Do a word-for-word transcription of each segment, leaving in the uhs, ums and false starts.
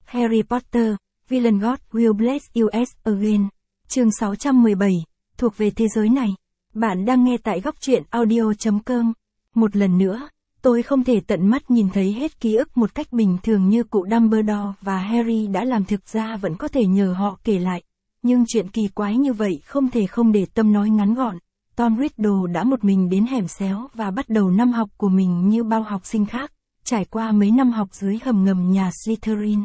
Harry Potter, Villain God Will Bless You Again. Chương sáu trăm mười bảy, thuộc về thế giới này. Bạn đang nghe tại góc truyện audio chấm com. Một lần nữa, tôi không thể tận mắt nhìn thấy hết ký ức một cách bình thường như cụ Dumbledore và Harry đã làm, thực ra vẫn có thể nhờ họ kể lại. Nhưng chuyện kỳ quái như vậy không thể không để tâm nói ngắn gọn. Tom Riddle đã một mình đến hẻm xéo và bắt đầu năm học của mình như bao học sinh khác, trải qua mấy năm học dưới hầm ngầm nhà Slytherin.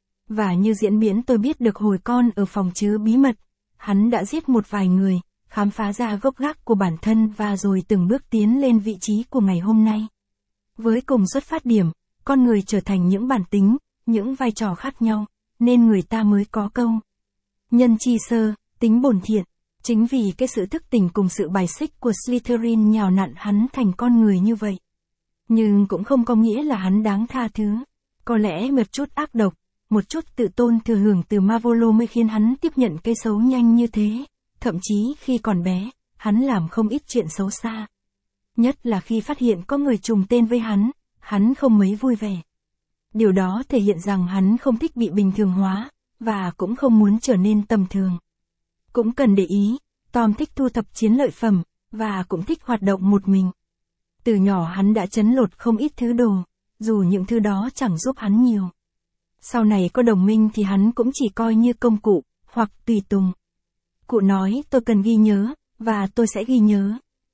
Và như diễn biến tôi biết được hồi con ở phòng chứa bí mật, hắn đã giết một vài người, khám phá ra gốc gác của bản thân và rồi từng bước tiến lên vị trí của ngày hôm nay. Với cùng xuất phát điểm, con người trở thành những bản tính, những vai trò khác nhau, nên người ta mới có câu nhân chi sơ, tính bổn thiện. Chính vì cái sự thức tỉnh cùng sự bài xích của Slytherin nhào nặn hắn thành con người như vậy. Nhưng cũng không có nghĩa là hắn đáng tha thứ. Có lẽ một chút ác độc, một chút tự tôn thừa hưởng từ Marvolo mới khiến hắn tiếp nhận cái xấu nhanh như thế. Thậm chí khi còn bé, hắn làm không ít chuyện xấu xa. Nhất là khi phát hiện có người trùng tên với hắn, hắn không mấy vui vẻ. Điều đó thể hiện rằng hắn không thích bị bình thường hóa, và cũng không muốn trở nên tầm thường. Cũng cần để ý, Tom thích thu thập chiến lợi phẩm, và cũng thích hoạt động một mình. Từ nhỏ hắn đã trấn lột không ít thứ đồ, dù những thứ đó chẳng giúp hắn nhiều. Sau này có đồng minh thì hắn cũng chỉ coi như công cụ, hoặc tùy tùng. Cụ nói tôi cần ghi nhớ, và tôi sẽ ghi nhớ.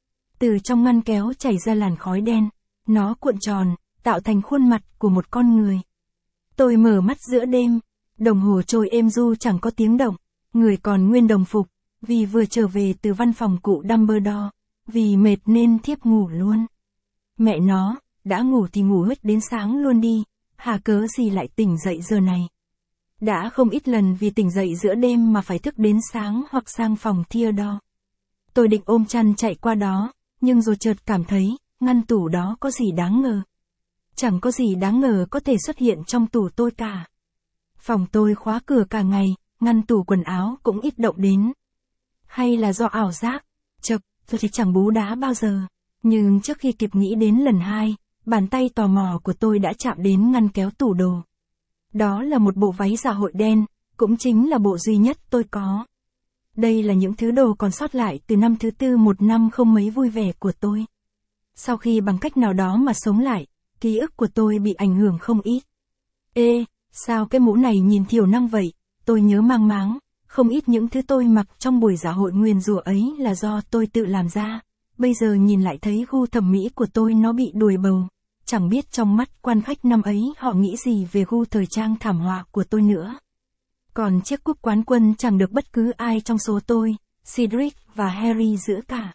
Từ trong ngăn kéo chảy ra làn khói đen, nó cuộn tròn, tạo thành khuôn mặt của một con người. Tôi mở mắt giữa đêm, đồng hồ trôi êm du chẳng có tiếng động, người còn nguyên đồng phục, vì vừa trở về từ văn phòng cụ Dumbledore, vì mệt nên thiếp ngủ luôn. Mẹ nó, đã ngủ thì ngủ hết đến sáng luôn đi, hà cớ gì lại tỉnh dậy giờ này. Đã không ít lần vì tỉnh dậy giữa đêm mà phải thức đến sáng hoặc sang phòng Theodore. Tôi định ôm chăn chạy qua đó, nhưng rồi chợt cảm thấy, ngăn tủ đó có gì đáng ngờ. Chẳng có gì đáng ngờ có thể xuất hiện trong tủ tôi cả. Phòng tôi khóa cửa cả ngày, ngăn tủ quần áo cũng ít động đến. Hay là do ảo giác? Chật, tôi thì chẳng bú đá bao giờ. Nhưng trước khi kịp nghĩ đến lần hai, bàn tay tò mò của tôi đã chạm đến ngăn kéo tủ đồ. Đó là một bộ váy dạ hội đen, cũng chính là bộ duy nhất tôi có. Đây là những thứ đồ còn sót lại từ năm thứ tư một năm không mấy vui vẻ của tôi. Sau khi bằng cách nào đó mà sống lại, ký ức của tôi bị ảnh hưởng không ít. Ê, sao cái mũ này nhìn thiểu năng vậy? Tôi nhớ mang máng, không ít những thứ tôi mặc trong buổi dạ hội nguyền rủa ấy là do tôi tự làm ra. Bây giờ nhìn lại thấy gu thẩm mỹ của tôi nó bị đùi bầu. Chẳng biết trong mắt quan khách năm ấy họ nghĩ gì về gu thời trang thảm họa của tôi nữa. Còn chiếc cúp quán quân chẳng được bất cứ ai trong số tôi, Cedric và Harry giữ cả.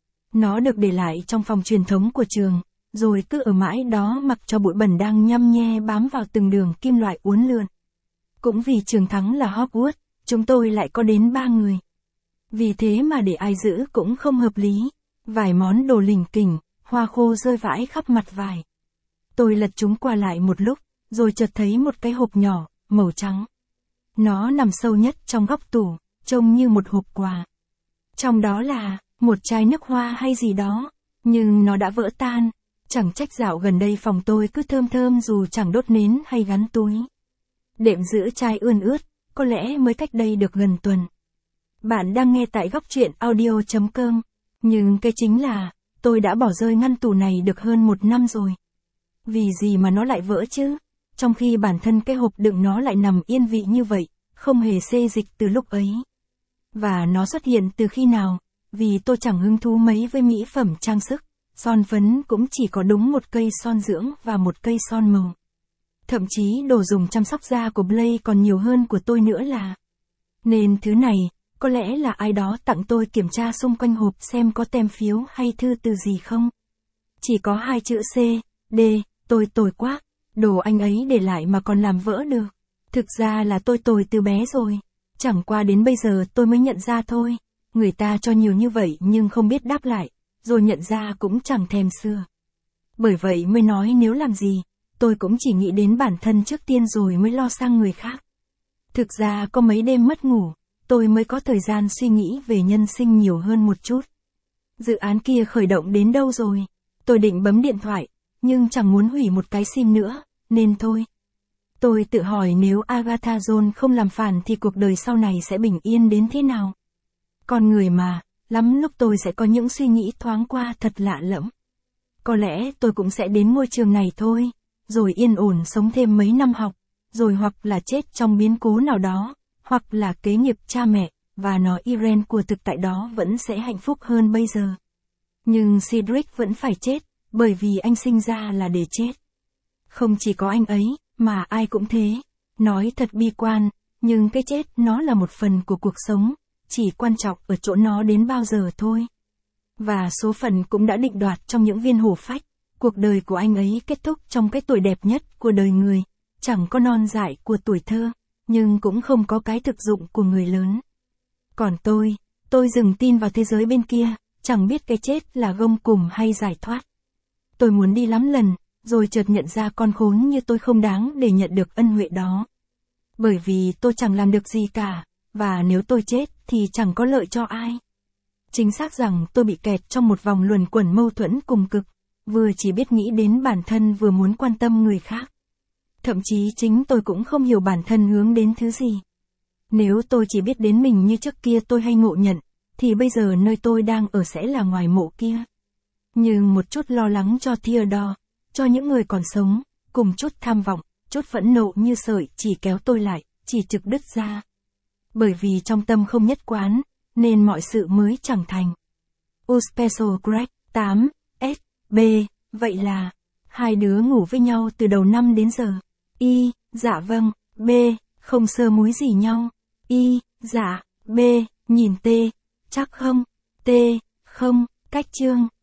Nó được để lại trong phòng truyền thống của trường, rồi cứ ở mãi đó mặc cho bụi bẩn đang nhăm nhe bám vào từng đường kim loại uốn lượn. Cũng vì trường thắng là Hogwarts, chúng tôi lại có đến ba người. Vì thế mà để ai giữ cũng không hợp lý. Vài món đồ lỉnh kỉnh, hoa khô rơi vãi khắp mặt vải. Tôi lật chúng qua lại một lúc, rồi chợt thấy một cái hộp nhỏ, màu trắng. Nó nằm sâu nhất trong góc tủ, trông như một hộp quà. Trong đó là một chai nước hoa hay gì đó, nhưng nó đã vỡ tan. Chẳng trách dạo gần đây phòng tôi cứ thơm thơm dù chẳng đốt nến hay gắn túi. Đệm giữ chai ươn ướt, có lẽ mới cách đây được gần tuần. Bạn đang nghe tại góc truyện audio chấm com. Nhưng cái chính là, tôi đã bỏ rơi ngăn tủ này được hơn một năm rồi. Vì gì mà nó lại vỡ chứ? Trong khi bản thân cái hộp đựng nó lại nằm yên vị như vậy, không hề xê dịch từ lúc ấy. Và nó xuất hiện từ khi nào? Vì tôi chẳng hứng thú mấy với mỹ phẩm trang sức, son phấn cũng chỉ có đúng một cây son dưỡng và một cây son màu. Thậm chí đồ dùng chăm sóc da của Blay còn nhiều hơn của tôi nữa là. Nên thứ này, có lẽ là ai đó tặng tôi kiểm tra xung quanh hộp xem có tem phiếu hay thư từ gì không. Chỉ có hai chữ C, D, tôi tồi quá, đồ anh ấy để lại mà còn làm vỡ được. Thực ra là tôi tồi từ bé rồi, chẳng qua đến bây giờ tôi mới nhận ra thôi. Người ta cho nhiều như vậy nhưng không biết đáp lại, rồi nhận ra cũng chẳng thèm xưa. Bởi vậy mới nói nếu làm gì, tôi cũng chỉ nghĩ đến bản thân trước tiên rồi mới lo sang người khác. Thực ra có mấy đêm mất ngủ, tôi mới có thời gian suy nghĩ về nhân sinh nhiều hơn một chút. Dự án kia khởi động đến đâu rồi? Tôi định bấm điện thoại, nhưng chẳng muốn hủy một cái sim nữa, nên thôi. Tôi tự hỏi nếu Agatha Jones không làm phản thì cuộc đời sau này sẽ bình yên đến thế nào. Con người mà, lắm lúc tôi sẽ có những suy nghĩ thoáng qua thật lạ lẫm. Có lẽ tôi cũng sẽ đến ngôi trường này thôi, rồi yên ổn sống thêm mấy năm học, rồi hoặc là chết trong biến cố nào đó, hoặc là kế nghiệp cha mẹ, và nó Irene của thực tại đó vẫn sẽ hạnh phúc hơn bây giờ. Nhưng Cedric vẫn phải chết, bởi vì anh sinh ra là để chết. Không chỉ có anh ấy, mà ai cũng thế. Nói thật bi quan, nhưng cái chết nó là một phần của cuộc sống, chỉ quan trọng ở chỗ nó đến bao giờ thôi. Và số phận cũng đã định đoạt trong những viên hổ phách, cuộc đời của anh ấy kết thúc trong cái tuổi đẹp nhất của đời người, chẳng có non dại của tuổi thơ, nhưng cũng không có cái thực dụng của người lớn. Còn tôi, tôi dừng tin vào thế giới bên kia, chẳng biết cái chết là gông cùm hay giải thoát. Tôi muốn đi lắm lần, rồi chợt nhận ra con khốn như tôi không đáng để nhận được ân huệ đó. Bởi vì tôi chẳng làm được gì cả, và nếu tôi chết thì chẳng có lợi cho ai. Chính xác rằng tôi bị kẹt trong một vòng luẩn quẩn mâu thuẫn cùng cực, vừa chỉ biết nghĩ đến bản thân vừa muốn quan tâm người khác. Thậm chí chính tôi cũng không hiểu bản thân hướng đến thứ gì. Nếu tôi chỉ biết đến mình như trước kia tôi hay ngộ nhận, thì bây giờ nơi tôi đang ở sẽ là ngoài mộ kia. Nhưng một chút lo lắng cho Theodore, cho những người còn sống, cùng chút tham vọng, chút phẫn nộ như sợi chỉ kéo tôi lại, chỉ trực đứt ra. Bởi vì trong tâm không nhất quán, nên mọi sự mới chẳng thành. U Special Greg, tám, S, B, vậy là, hai đứa ngủ với nhau từ đầu năm đến giờ. Y, dạ vâng, B, không sơ múi gì nhau. Y, dạ, B, nhìn T, chắc không, T, không, cách chương.